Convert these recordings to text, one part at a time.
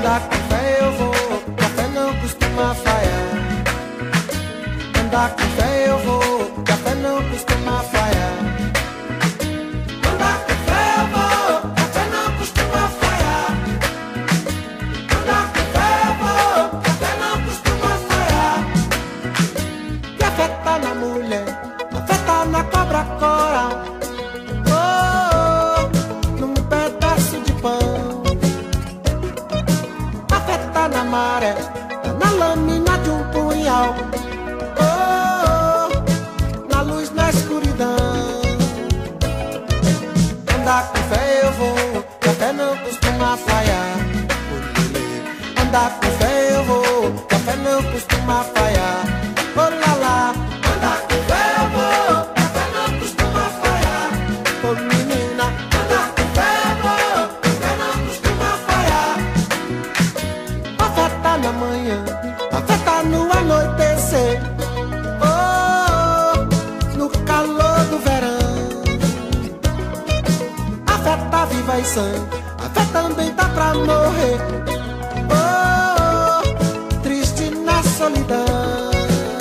Andar com fé eu vou, que a fé não costuma falhar. Andar com fé eu vou, que a fé não costuma falhar. Andar com fé eu vou, que a fé não costuma falhar. Andar com fé eu vou, que a fé não costuma falhar. Que a fé tá na mulher, a fé tá na cobra coral. Num pedaço de pão. A fé tá na maré, tá na lâmina de um punhal. Na luz, na escuridão. Andar com fé eu vou, que a fé não costuma falhar. Andar com fé eu vou, que a fé não costuma falhar. Oh lá lá. Andar com fé eu vou, que a fé não costuma falhar. Oh menina. Andar com fé eu vou, que a fé não costuma falhar. A fé tá na manhã, a fé tá no anoitecer. No calor do verão. A fé tá viva e sã, a fé também tá pra morrer. Triste na solidão.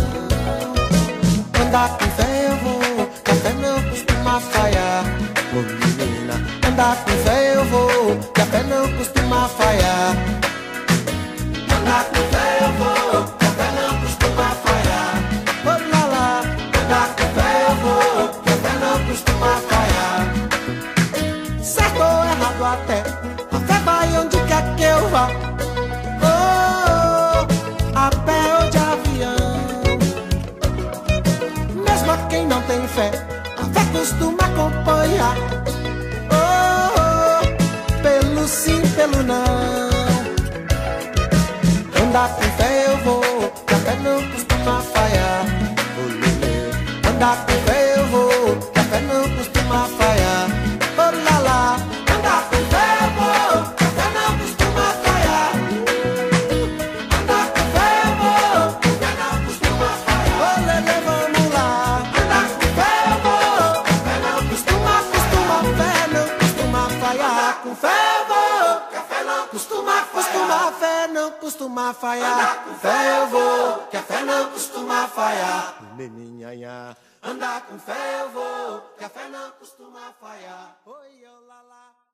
Andar com fé eu vou, que a fé não costuma falhar. Oh menina, andar com fé eu vou, que a fé não costuma falhar. Andar com fé eu vou, que a fé não costuma falhar. Oh lá lá. Andar com fé eu vou, que a fé não costuma falhar. Certo ou errado até, a fé vai onde quer que eu vá. A pé ou de avião. Mesmo a quem não tem fé, a fé costuma acompanhar. Pelo sim, pelo não. Andar com fé eu vou, que a fé não costuma falhar. Andar com fé eu vou, que a fé não costuma falhar. Oh lá lá. Andar com fé eu vou, que a fé não costuma falhar. Andar com fé eu vou, que a fé não costuma falhar. Oh lelê, vamos lá. Andar com fé eu vou, que a fé não costuma falhar. Com fé eu vou, que a fé não costuma falhar. Fé não costuma falhar. Andar com fé eu vou, que a fé não costuma falhar. Meninha, andar com fé eu vou, que a fé não costuma falhar. Oi, oh lá lá.